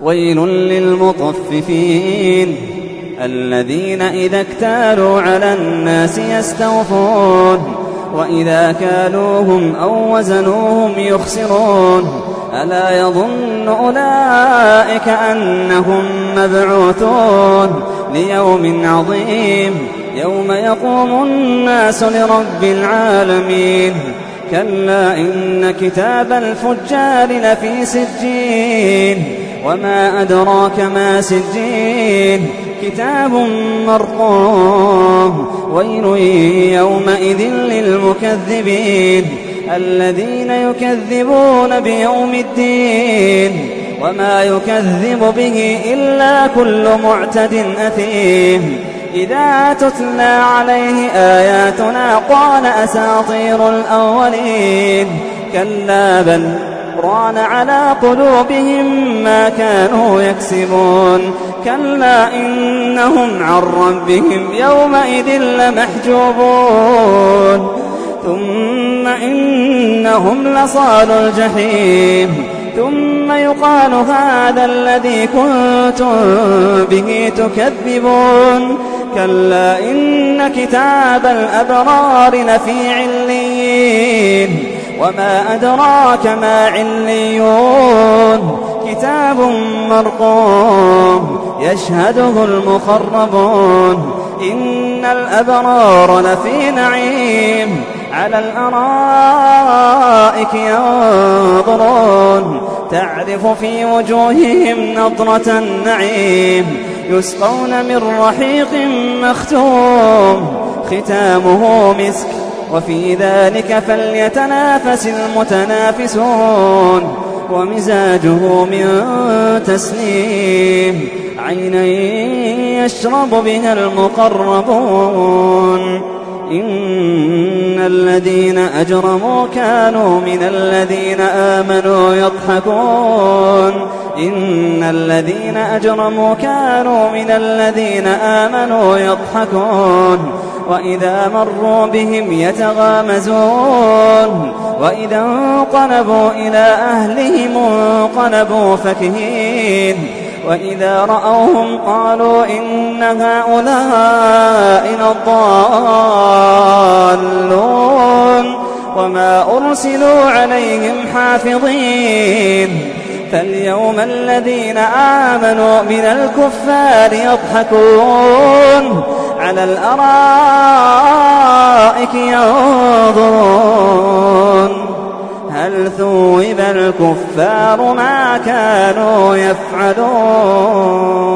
ويل للمطففين الذين إذا اكتالوا على الناس يستوفون وإذا كالوهم أو وزنوهم يخسرون ألا يظن أولئك أنهم مبعوثون ليوم عظيم يوم يقوم الناس لرب العالمين كلا إن كتاب الفجار لفي سجين وما أدراك ما سجين كتاب مرقوم ويل يومئذ للمكذبين الذين يكذبون بيوم الدين وما يكذب به إلا كل معتد أثيم إذا تتلى عليه آياتنا قال أساطير الأولين كلا بل ران على قلوبهم ما كانوا يكسبون كلا إنهم عن ربهم يومئذ لمحجوبون ثم إنهم لصال الجحيم ثم يقال هذا الذي كنتم به تكذبون كلا إن كتاب الأبرار لفي عليين وما أدراك ما عليون كتاب مرقوم يشهده المقربون إن الأبرار لفي نعيم على الأرائك ينظرون تعرف في وجوههم نضرة النعيم يسقون من رحيق مختوم ختامه مسك وفي ذلك فليتنافس المتنافسون ومزاجه من تسنيم عينا يشرب بها المقربون إن الذين أجرموا كانوا من الذين آمنوا يضحكون إن الذين أجرموا كانوا من الذين آمنوا يضحكون وإذا مروا بهم يتغامزون وإذا انقلبوا إلى أهلهم انقلبوا فكهين وإذا رأوهم قالوا إن هؤلاء لضالون وما أرسلوا عليهم حافظين فاليوم الذين آمنوا من الكفار يضحكون على الأرائك ينظرون هل ثوب الكفار ما كانوا يفعلون